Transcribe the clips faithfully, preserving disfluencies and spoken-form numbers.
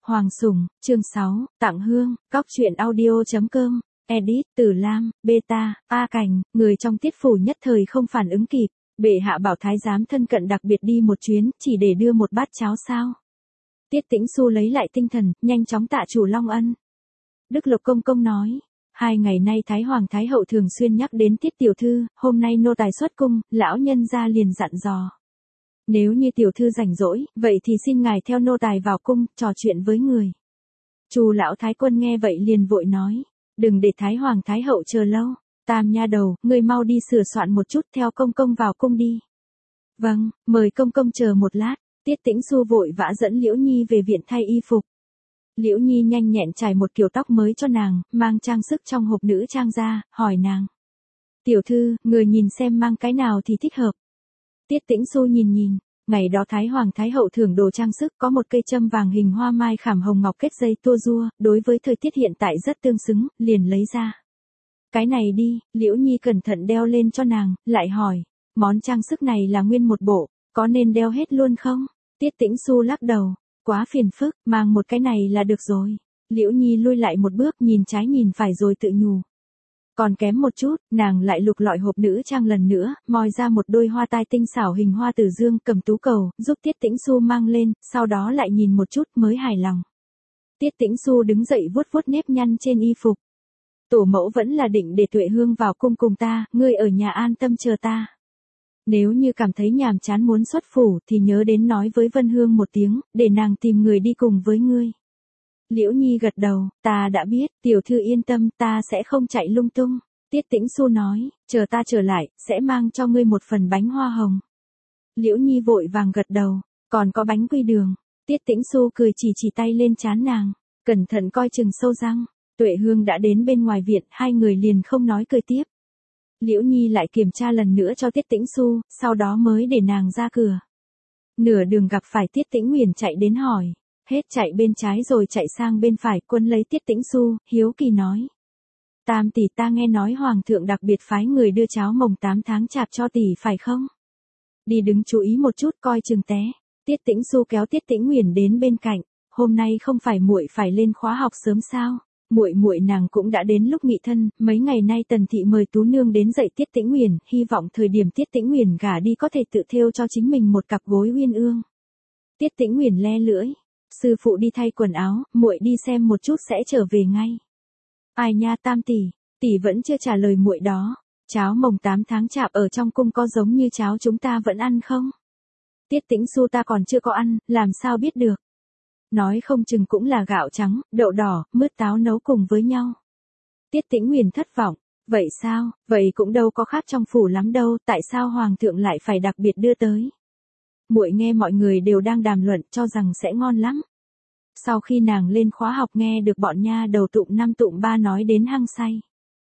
Hoàng Sủng, chương sáu, Tặng Hương, Cóc truyện audio chấm com, edit, Tử Lam, Beta, A Cảnh, người trong tiết phủ nhất thời không phản ứng kịp, bệ hạ bảo thái giám thân cận đặc biệt đi một chuyến, chỉ để đưa một bát cháo sao. Tiết Tĩnh Xu lấy lại tinh thần, nhanh chóng tạ chủ Long Ân. Đức Lộc Công Công nói, hai ngày nay Thái Hoàng Thái Hậu thường xuyên nhắc đến Tiết tiểu thư, hôm nay nô tài xuất cung, lão nhân gia liền dặn dò. Nếu như tiểu thư rảnh rỗi, vậy thì xin ngài theo nô tài vào cung, trò chuyện với người. Chu lão thái quân nghe vậy liền vội nói, đừng để Thái Hoàng Thái Hậu chờ lâu, Tam nha đầu, ngươi mau đi sửa soạn một chút theo công công vào cung đi. Vâng, mời công công chờ một lát, Tiết Tĩnh Xu vội vã dẫn Liễu Nhi về viện thay y phục. Liễu Nhi nhanh nhẹn trải một kiểu tóc mới cho nàng, mang trang sức trong hộp nữ trang ra, hỏi nàng. Tiểu thư, người nhìn xem mang cái nào thì thích hợp. Tiết Tĩnh Xu nhìn nhìn, ngày đó Thái Hoàng Thái Hậu thưởng đồ trang sức có một cây châm vàng hình hoa mai khảm hồng ngọc kết dây tua rua, đối với thời tiết hiện tại rất tương xứng, liền lấy ra. Cái này đi, Liễu Nhi cẩn thận đeo lên cho nàng, lại hỏi, món trang sức này là nguyên một bộ, có nên đeo hết luôn không? Tiết Tĩnh Xu lắc đầu, quá phiền phức, mang một cái này là được rồi. Liễu Nhi lui lại một bước nhìn trái nhìn phải rồi tự nhủ. Còn kém một chút, nàng lại lục lọi hộp nữ trang lần nữa, moi ra một đôi hoa tai tinh xảo hình hoa tử dương cầm tú cầu, giúp Tiết Tĩnh Xu mang lên, sau đó lại nhìn một chút mới hài lòng. Tiết Tĩnh Xu đứng dậy vuốt vuốt nếp nhăn trên y phục. Tổ mẫu vẫn là định để Tuệ Hương vào cung cùng ta, ngươi ở nhà an tâm chờ ta. Nếu như cảm thấy nhàm chán muốn xuất phủ thì nhớ đến nói với Vân Hương một tiếng, để nàng tìm người đi cùng với ngươi. Liễu Nhi gật đầu, ta đã biết, tiểu thư yên tâm, ta sẽ không chạy lung tung. Tiết Tĩnh Xu nói, chờ ta trở lại, sẽ mang cho ngươi một phần bánh hoa hồng. Liễu Nhi vội vàng gật đầu, còn có bánh quy đường. Tiết Tĩnh Xu cười chỉ chỉ tay lên trán nàng, cẩn thận coi chừng sâu răng. Tuệ Hương đã đến bên ngoài viện, hai người liền không nói cười tiếp. Liễu Nhi lại kiểm tra lần nữa cho Tiết Tĩnh Xu, sau đó mới để nàng ra cửa. Nửa đường gặp phải Tiết Tĩnh Uyển chạy đến hỏi. Hết chạy bên trái rồi chạy sang bên phải, quân lấy Tiết Tĩnh Xu, hiếu kỳ nói. Tam tỷ, ta nghe nói Hoàng thượng đặc biệt phái người đưa cháo mồng tám tháng chạp cho tỷ phải không? Đi đứng chú ý một chút coi chừng té. Tiết Tĩnh Xu kéo Tiết Tĩnh Uyển đến bên cạnh, hôm nay không phải muội phải lên khóa học sớm sao? Muội muội nàng cũng đã đến lúc nghị thân, mấy ngày nay Tần thị mời Tú nương đến dạy Tiết Tĩnh Uyển, hy vọng thời điểm Tiết Tĩnh Uyển gả đi có thể tự thêu cho chính mình một cặp gối uyên ương. Tiết Tĩnh Uyển le lưỡi. Sư phụ đi thay quần áo, muội đi xem một chút sẽ trở về ngay. Ai nha Tam tỷ, tỷ vẫn chưa trả lời muội đó. Cháo mồng tám tháng chạp ở trong cung có giống như cháo chúng ta vẫn ăn không? Tiết Tĩnh Xu ta còn chưa có ăn, làm sao biết được? Nói không chừng cũng là gạo trắng, đậu đỏ, mứt táo nấu cùng với nhau. Tiết Tĩnh Uyển thất vọng. Vậy sao, vậy cũng đâu có khác trong phủ lắm đâu, tại sao Hoàng thượng lại phải đặc biệt đưa tới? Muội nghe mọi người đều đang đàm luận cho rằng sẽ ngon lắm. Sau khi nàng lên khóa học nghe được bọn nha đầu tụng năm tụng ba nói đến hăng say.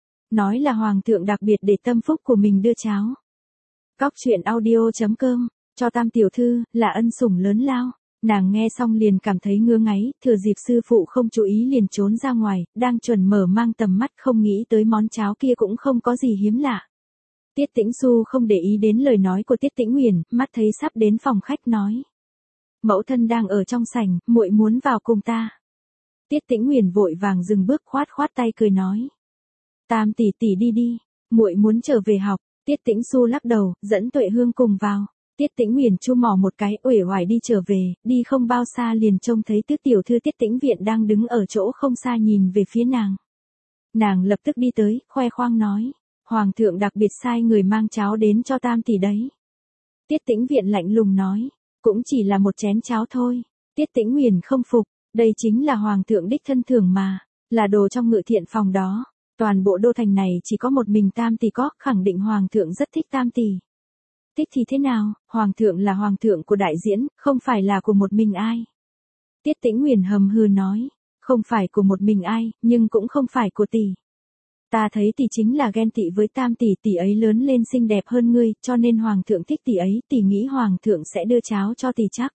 Nói là Hoàng thượng đặc biệt để tâm phúc của mình đưa cháo. Cóc truyện audio chấm com, cho Tam tiểu thư, là ân sủng lớn lao. Nàng nghe xong liền cảm thấy ngứa ngáy, thừa dịp sư phụ không chú ý liền trốn ra ngoài, đang chuẩn mở mang tầm mắt không nghĩ tới món cháo kia cũng không có gì hiếm lạ. Tiết Tĩnh Xu không để ý đến lời nói của Tiết Tĩnh Uyển, mắt thấy sắp đến phòng khách nói. Mẫu thân đang ở trong sảnh, muội muốn vào cùng ta. Tiết Tĩnh Uyển vội vàng dừng bước khoát khoát tay cười nói. Tam tỷ tỷ đi đi, muội muốn trở về học. Tiết Tĩnh Xu lắc đầu, dẫn Tuệ Hương cùng vào. Tiết Tĩnh Uyển chu mỏ một cái, uể oải đi trở về, đi không bao xa liền trông thấy Tước tiểu thư Tiết Tĩnh Viện đang đứng ở chỗ không xa nhìn về phía nàng. Nàng lập tức đi tới, khoe khoang nói. Hoàng thượng đặc biệt sai người mang cháo đến cho Tam tỷ đấy. Tiết Tĩnh Viện lạnh lùng nói, cũng chỉ là một chén cháo thôi. Tiết Tĩnh Uyển không phục, đây chính là Hoàng thượng đích thân thưởng mà, là đồ trong ngự thiện phòng đó. Toàn bộ đô thành này chỉ có một mình Tam tỷ có, khẳng định Hoàng thượng rất thích Tam tỷ. Thích thì thế nào, Hoàng thượng là Hoàng thượng của đại diễn, không phải là của một mình ai. Tiết Tĩnh Uyển hầm hừ nói, không phải của một mình ai, nhưng cũng không phải của tỷ. Ta thấy tỷ chính là ghen tị với Tam tỷ, tỷ ấy lớn lên xinh đẹp hơn ngươi, cho nên Hoàng thượng thích tỷ ấy, tỷ nghĩ Hoàng thượng sẽ đưa cháo cho tỷ chắc.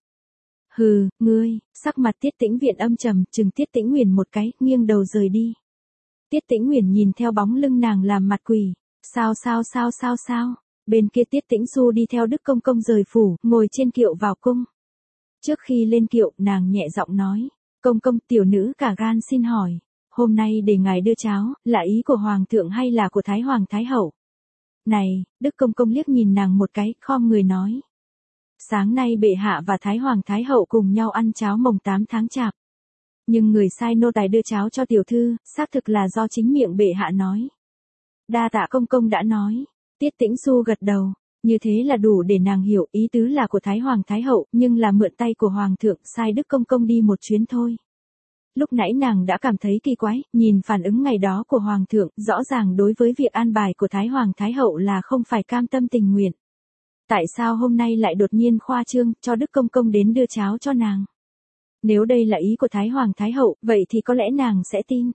Hừ, ngươi, sắc mặt Tiết Tĩnh Viện âm trầm, chừng Tiết Tĩnh Uyển một cái, nghiêng đầu rời đi. Tiết Tĩnh Uyển nhìn theo bóng lưng nàng làm mặt quỷ, sao sao sao sao sao, bên kia Tiết Tĩnh Xu đi theo Đức Công Công rời phủ, ngồi trên kiệu vào cung. Trước khi lên kiệu, nàng nhẹ giọng nói, Công công, tiểu nữ cả gan xin hỏi, hôm nay để ngài đưa cháo, là ý của hoàng thượng hay là của thái hoàng thái hậu? Này, Đức công công liếc nhìn nàng một cái, khom người nói. Sáng nay bệ hạ và thái hoàng thái hậu cùng nhau ăn cháo mồng tám tháng chạp. Nhưng người sai nô tài đưa cháo cho tiểu thư, xác thực là do chính miệng bệ hạ nói. Đa tạ công công đã nói. Tiết Tĩnh Xu gật đầu. Như thế là đủ để nàng hiểu, ý tứ là của thái hoàng thái hậu, nhưng là mượn tay của hoàng thượng, sai Đức công công đi một chuyến thôi. Lúc nãy nàng đã cảm thấy kỳ quái, nhìn phản ứng ngày đó của hoàng thượng, rõ ràng đối với việc an bài của thái hoàng thái hậu là không phải cam tâm tình nguyện. Tại sao hôm nay lại đột nhiên khoa trương, cho Đức công công đến đưa cháo cho nàng? Nếu đây là ý của thái hoàng thái hậu, vậy thì có lẽ nàng sẽ tin.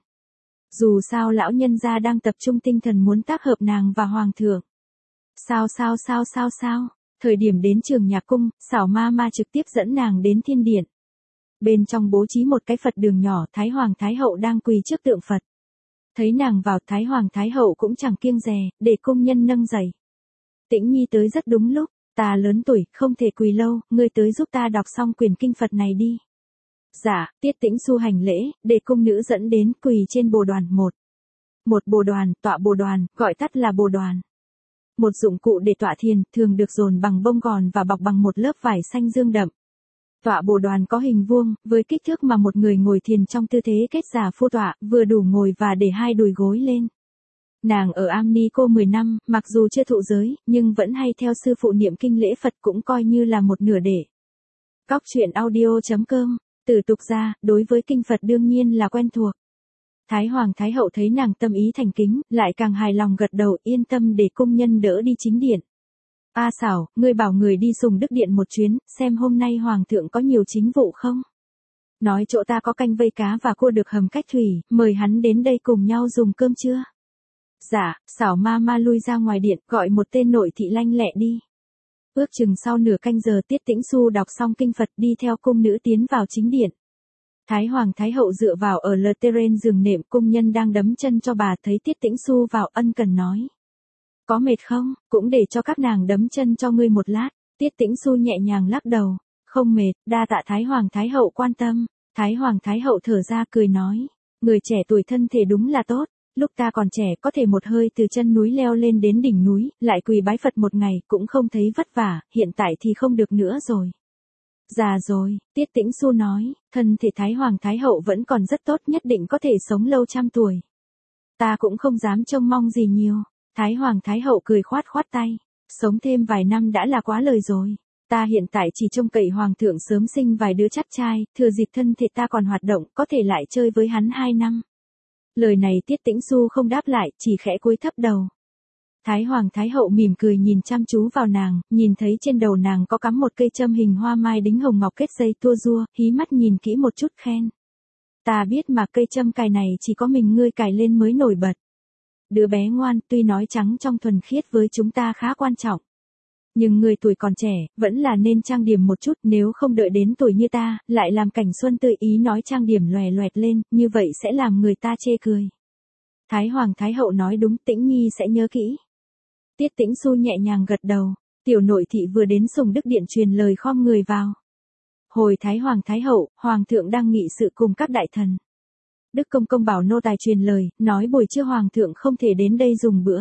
Dù sao lão nhân gia đang tập trung tinh thần muốn tác hợp nàng và hoàng thượng. Sao sao sao sao sao, thời điểm đến trường nhạc cung, xảo ma ma trực tiếp dẫn nàng đến thiên điện. Bên trong bố trí một cái Phật đường nhỏ, thái hoàng thái hậu đang quỳ trước tượng Phật. Thấy nàng vào, thái hoàng thái hậu cũng chẳng kiêng dè, để cung nhân nâng dậy. Tĩnh Nhi tới rất đúng lúc, ta lớn tuổi, không thể quỳ lâu, ngươi tới giúp ta đọc xong quyển kinh Phật này đi. Dạ, Tiết Tĩnh Xu hành lễ, để cung nữ dẫn đến quỳ trên bồ đoàn một. Một bồ đoàn, tọa bồ đoàn, gọi tắt là bồ đoàn. Một dụng cụ để tọa thiền, thường được dồn bằng bông gòn và bọc bằng một lớp vải xanh dương đậm. Tọa bồ đoàn có hình vuông, với kích thước mà một người ngồi thiền trong tư thế kết giả phu tọa, vừa đủ ngồi và để hai đùi gối lên. Nàng ở Am Ni Cô mười năm, mặc dù chưa thụ giới, nhưng vẫn hay theo sư phụ niệm kinh lễ Phật, cũng coi như là một nửa đệ. Cóc truyện audio chấm com, từ tục ra, đối với kinh Phật đương nhiên là quen thuộc. Thái hoàng thái hậu thấy nàng tâm ý thành kính, lại càng hài lòng gật đầu, yên tâm để cung nhân đỡ đi chính điện. A xảo, ngươi bảo người đi Sùng Đức điện một chuyến, xem hôm nay hoàng thượng có nhiều chính vụ không? Nói chỗ ta có canh vây cá và cua được hầm cách thủy, mời hắn đến đây cùng nhau dùng cơm trưa. Dạ, xảo ma ma lui ra ngoài điện, gọi một tên nội thị lanh lẹ đi. Ước chừng sau nửa canh giờ, Tiết Tĩnh Xu đọc xong kinh Phật, đi theo cung nữ tiến vào chính điện. Thái hoàng thái hậu dựa vào ở lờ terrain giường nệm, cung nhân đang đấm chân cho bà, thấy Tiết Tĩnh Xu vào ân cần nói. Có mệt không, cũng để cho các nàng đấm chân cho ngươi một lát. Tiết Tĩnh Xu nhẹ nhàng lắc đầu. Không mệt, đa tạ thái hoàng thái hậu quan tâm. Thái hoàng thái hậu thở ra cười nói. Người trẻ tuổi thân thể đúng là tốt. Lúc ta còn trẻ có thể một hơi từ chân núi leo lên đến đỉnh núi, lại quỳ bái Phật một ngày, cũng không thấy vất vả, hiện tại thì không được nữa rồi. Già rồi, Tiết Tĩnh Xu nói, thân thể thái hoàng thái hậu vẫn còn rất tốt, nhất định có thể sống lâu trăm tuổi. Ta cũng không dám trông mong gì nhiều. Thái hoàng thái hậu cười khoát khoát tay. Sống thêm vài năm đã là quá lời rồi. Ta hiện tại chỉ trông cậy hoàng thượng sớm sinh vài đứa chắc trai, thừa dịp thân thể ta còn hoạt động, có thể lại chơi với hắn hai năm. Lời này Tiết Tĩnh Xu không đáp lại, chỉ khẽ cúi thấp đầu. Thái hoàng thái hậu mỉm cười nhìn chăm chú vào nàng, nhìn thấy trên đầu nàng có cắm một cây châm hình hoa mai đính hồng ngọc kết dây tua rua, hí mắt nhìn kỹ một chút khen. Ta biết mà cây châm cài này chỉ có mình ngươi cài lên mới nổi bật. Đứa bé ngoan, tuy nói trắng trong thuần khiết với chúng ta khá quan trọng. Nhưng người tuổi còn trẻ, vẫn là nên trang điểm một chút, nếu không đợi đến tuổi như ta, lại làm cảnh xuân tươi ý nói trang điểm lòe loẹt lên, như vậy sẽ làm người ta chê cười. Thái hoàng thái hậu nói đúng, Tĩnh Nhi sẽ nhớ kỹ. Tiết Tĩnh Xu nhẹ nhàng gật đầu, tiểu nội thị vừa đến Sùng Đức điện truyền lời khom người vào. Hồi thái hoàng thái hậu, hoàng thượng đang nghị sự cùng các đại thần. Đức công công bảo nô tài truyền lời, nói buổi trưa hoàng thượng không thể đến đây dùng bữa.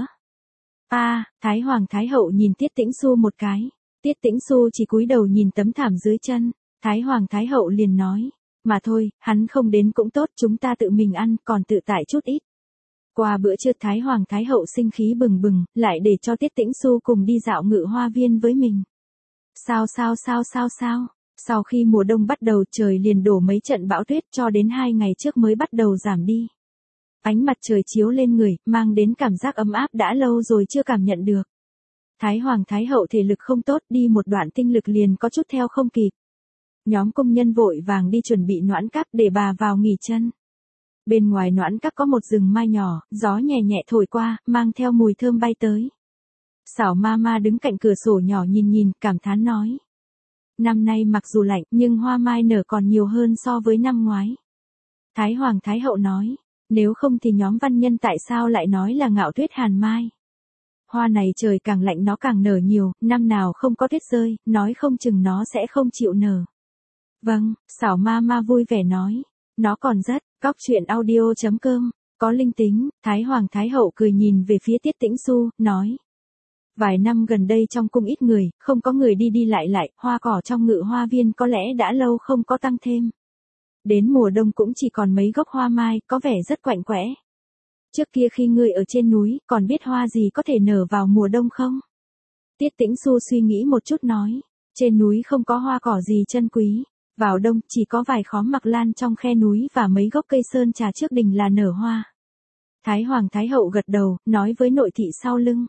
A, à, thái hoàng thái hậu nhìn Tiết Tĩnh Xu một cái. Tiết Tĩnh Xu chỉ cúi đầu nhìn tấm thảm dưới chân. Thái hoàng thái hậu liền nói, mà thôi, hắn không đến cũng tốt, chúng ta tự mình ăn, còn tự tại chút ít. Qua bữa trưa thái hoàng thái hậu sinh khí bừng bừng, lại để cho Tiết Tĩnh Xu cùng đi dạo ngự hoa viên với mình. Sao sao sao sao sao? Sau khi mùa đông bắt đầu, trời liền đổ mấy trận bão tuyết, cho đến hai ngày trước mới bắt đầu giảm đi. Ánh mặt trời chiếu lên người, mang đến cảm giác ấm áp đã lâu rồi chưa cảm nhận được. Thái hoàng thái hậu thể lực không tốt, đi một đoạn tinh lực liền có chút theo không kịp. Nhóm công nhân vội vàng đi chuẩn bị noãn các để bà vào nghỉ chân. Bên ngoài noãn các có một rừng mai nhỏ, gió nhẹ nhẹ thổi qua, mang theo mùi thơm bay tới. Xảo ma ma đứng cạnh cửa sổ nhỏ nhìn nhìn, cảm thán nói. Năm nay mặc dù lạnh, nhưng hoa mai nở còn nhiều hơn so với năm ngoái. Thái hoàng thái hậu nói, nếu không thì nhóm văn nhân tại sao lại nói là ngạo tuyết hàn mai. Hoa này trời càng lạnh nó càng nở nhiều, năm nào không có tuyết rơi, nói không chừng nó sẽ không chịu nở. Vâng, xảo ma ma vui vẻ nói, Nó còn rất, cóc truyện audio chấm com, có linh tính. Thái Hoàng Thái Hậu cười nhìn về phía Tiết Tĩnh Xu, nói. Vài năm gần đây trong cung ít người, không có người đi đi lại lại, hoa cỏ trong ngự hoa viên có lẽ đã lâu không có tăng thêm. Đến mùa đông cũng chỉ còn mấy gốc hoa mai, có vẻ rất quạnh quẽ. Trước kia khi ngươi ở trên núi, còn biết hoa gì có thể nở vào mùa đông không? Tiết Tĩnh Xu suy nghĩ một chút nói, trên núi không có hoa cỏ gì chân quý. Vào đông, chỉ có vài khóm mặc lan trong khe núi và mấy gốc cây sơn trà trước đình là nở hoa. Thái Hoàng Thái Hậu gật đầu, nói với nội thị sau lưng.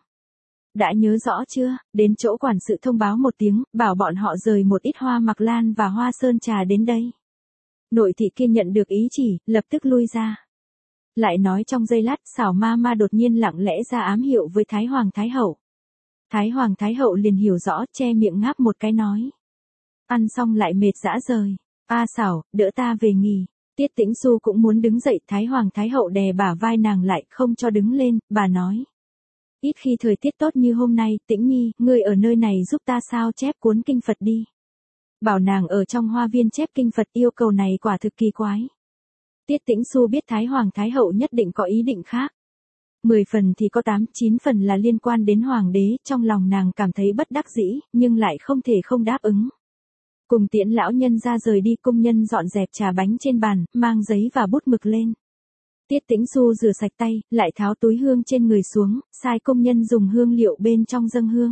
Đã nhớ rõ chưa, đến chỗ quản sự thông báo một tiếng, bảo bọn họ rời một ít hoa mặc lan và hoa sơn trà đến đây. Nội thị kia nhận được ý chỉ, lập tức lui ra. Lại nói trong giây lát, xảo ma ma đột nhiên lặng lẽ ra ám hiệu với Thái Hoàng Thái Hậu. Thái Hoàng Thái Hậu liền hiểu rõ, che miệng ngáp một cái nói. Ăn xong lại mệt dã rời. A xảo, đỡ ta về nghỉ. Tiết Tĩnh Xu cũng muốn đứng dậy, Thái Hoàng Thái Hậu đè bả vai nàng lại, không cho đứng lên, bà nói. Ít khi thời tiết tốt như hôm nay, Tĩnh Nhi, ngươi ở nơi này giúp ta sao chép cuốn kinh Phật đi. Bảo nàng ở trong hoa viên chép kinh Phật, yêu cầu này quả thực kỳ quái. Tiết Tĩnh Xu biết Thái Hoàng Thái Hậu nhất định có ý định khác. Mười phần thì có tám, chín phần là liên quan đến Hoàng đế, trong lòng nàng cảm thấy bất đắc dĩ, nhưng lại không thể không đáp ứng. Cùng tiễn lão nhân ra rời đi, công nhân dọn dẹp trà bánh trên bàn, mang giấy và bút mực lên. Tiết Tĩnh Xu rửa sạch tay, lại tháo túi hương trên người xuống, sai công nhân dùng hương liệu bên trong dâng hương.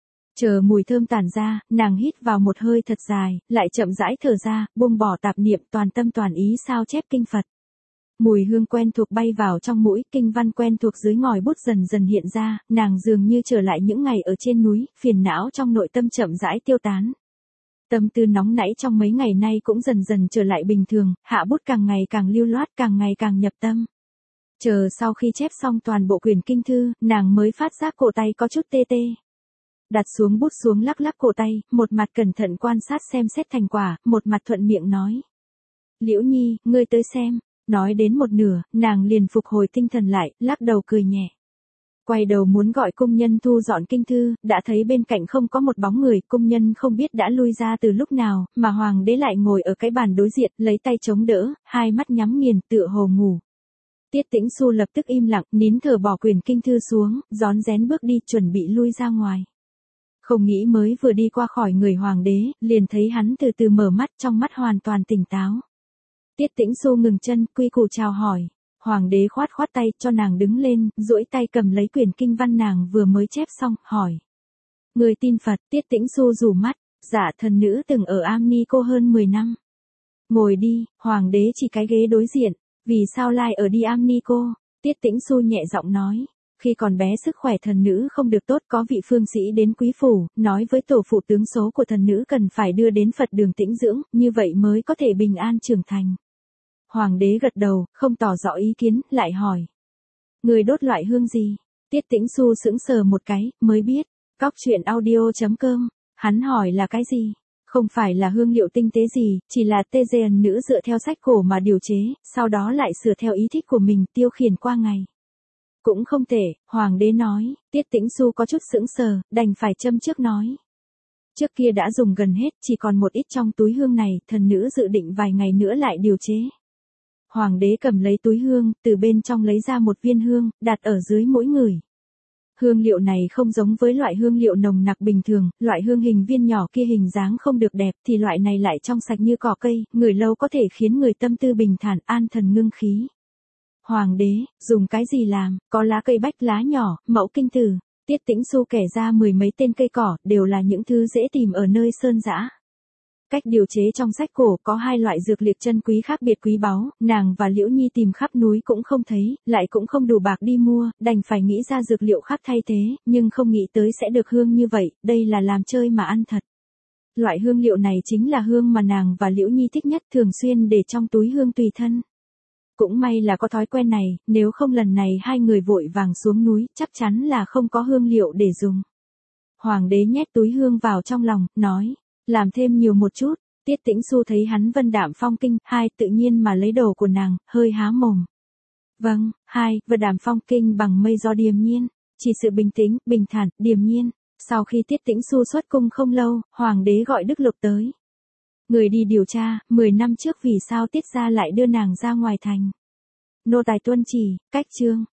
Chờ mùi thơm tản ra, nàng hít vào một hơi thật dài, lại chậm rãi thở ra, buông bỏ tạp niệm, toàn tâm toàn ý sao chép kinh Phật. Mùi hương quen thuộc bay vào trong mũi, kinh văn quen thuộc dưới ngòi bút dần dần hiện ra, nàng dường như trở lại những ngày ở trên núi, phiền não trong nội tâm chậm rãi tiêu tán. Tâm tư nóng nảy trong mấy ngày nay cũng dần dần trở lại bình thường, hạ bút càng ngày càng lưu loát, càng ngày càng nhập tâm. Chờ sau khi chép xong toàn bộ quyển kinh thư, nàng mới phát giác cổ tay có chút tê tê. Đặt xuống bút xuống lắc lắc cổ tay, một mặt cẩn thận quan sát xem xét thành quả, một mặt thuận miệng nói. Liễu Nhi, ngươi tới xem. Nói đến một nửa, nàng liền phục hồi tinh thần lại, lắc đầu cười nhẹ. Quay đầu muốn gọi công nhân thu dọn kinh thư, đã thấy bên cạnh không có một bóng người, công nhân không biết đã lui ra từ lúc nào, mà hoàng đế lại ngồi ở cái bàn đối diện, lấy tay chống đỡ, hai mắt nhắm nghiền, tựa hồ ngủ. Tiết Tĩnh Xu lập tức im lặng, nín thở bỏ quyển kinh thư xuống, rón rén bước đi chuẩn bị lui ra ngoài. Không nghĩ mới vừa đi qua khỏi người hoàng đế, liền thấy hắn từ từ mở mắt, trong mắt hoàn toàn tỉnh táo. Tiết Tĩnh Xu ngừng chân, quy củ chào hỏi. Hoàng đế khoát khoát tay cho nàng đứng lên, duỗi tay cầm lấy quyển kinh văn nàng vừa mới chép xong, hỏi. Người tin Phật, Tiết Tĩnh Xu rủ mắt, dạ thần nữ từng ở Am Ni Cô hơn mười năm. Ngồi đi, hoàng đế chỉ cái ghế đối diện, vì sao lại ở đi Am Ni Cô? Tiết Tĩnh Xu nhẹ giọng nói. Khi còn bé sức khỏe thần nữ không được tốt, có vị phương sĩ đến quý phủ, nói với tổ phụ tướng số của thần nữ cần phải đưa đến Phật đường tĩnh dưỡng, như vậy mới có thể bình an trưởng thành. Hoàng đế gật đầu, không tỏ rõ ý kiến, lại hỏi. Người đốt loại hương gì? Tiết Tĩnh Xu sững sờ một cái, mới biết. Cóc truyện audio chấm com, hắn hỏi là cái gì? Không phải là hương liệu tinh tế gì, chỉ là tê dền nữ dựa theo sách cổ mà điều chế, sau đó lại sửa theo ý thích của mình, tiêu khiển qua ngày. Cũng không thể, Hoàng đế nói. Tiết Tĩnh Xu có chút sững sờ, đành phải châm trước nói. Trước kia đã dùng gần hết, chỉ còn một ít trong túi hương này, thần nữ dự định vài ngày nữa lại điều chế. Hoàng đế cầm lấy túi hương, từ bên trong lấy ra một viên hương, đặt ở dưới mũi người. Hương liệu này không giống với loại hương liệu nồng nặc bình thường, loại hương hình viên nhỏ kia hình dáng không được đẹp, thì loại này lại trong sạch như cỏ cây, ngửi lâu có thể khiến người tâm tư bình thản, an thần ngưng khí. Hoàng đế, dùng cái gì làm, có lá cây bách lá nhỏ, mẫu kinh tử. Tiết Tĩnh Xu kể ra mười mấy tên cây cỏ, đều là những thứ dễ tìm ở nơi sơn dã. Cách điều chế trong sách cổ có hai loại dược liệu chân quý khác biệt quý báu, nàng và Liễu Nhi tìm khắp núi cũng không thấy, lại cũng không đủ bạc đi mua, đành phải nghĩ ra dược liệu khác thay thế, nhưng không nghĩ tới sẽ được hương như vậy, đây là làm chơi mà ăn thật. Loại hương liệu này chính là hương mà nàng và Liễu Nhi thích nhất, thường xuyên để trong túi hương tùy thân. Cũng may là có thói quen này, nếu không lần này hai người vội vàng xuống núi, chắc chắn là không có hương liệu để dùng. Hoàng đế nhét túi hương vào trong lòng, nói. Làm thêm nhiều một chút. Tiết Tĩnh Xu thấy hắn vân đạm phong kinh, hai tự nhiên mà lấy đồ của nàng, hơi há mồm. Vâng, hai, vân đạm phong kinh bằng mây gió điềm nhiên, chỉ sự bình tĩnh, bình thản, điềm nhiên. Sau khi Tiết Tĩnh Xu xuất cung không lâu, hoàng đế gọi Đức Lục tới. Người đi điều tra, mười năm trước vì sao Tiết gia lại đưa nàng ra ngoài thành. Nô tài tuân chỉ, cách chương.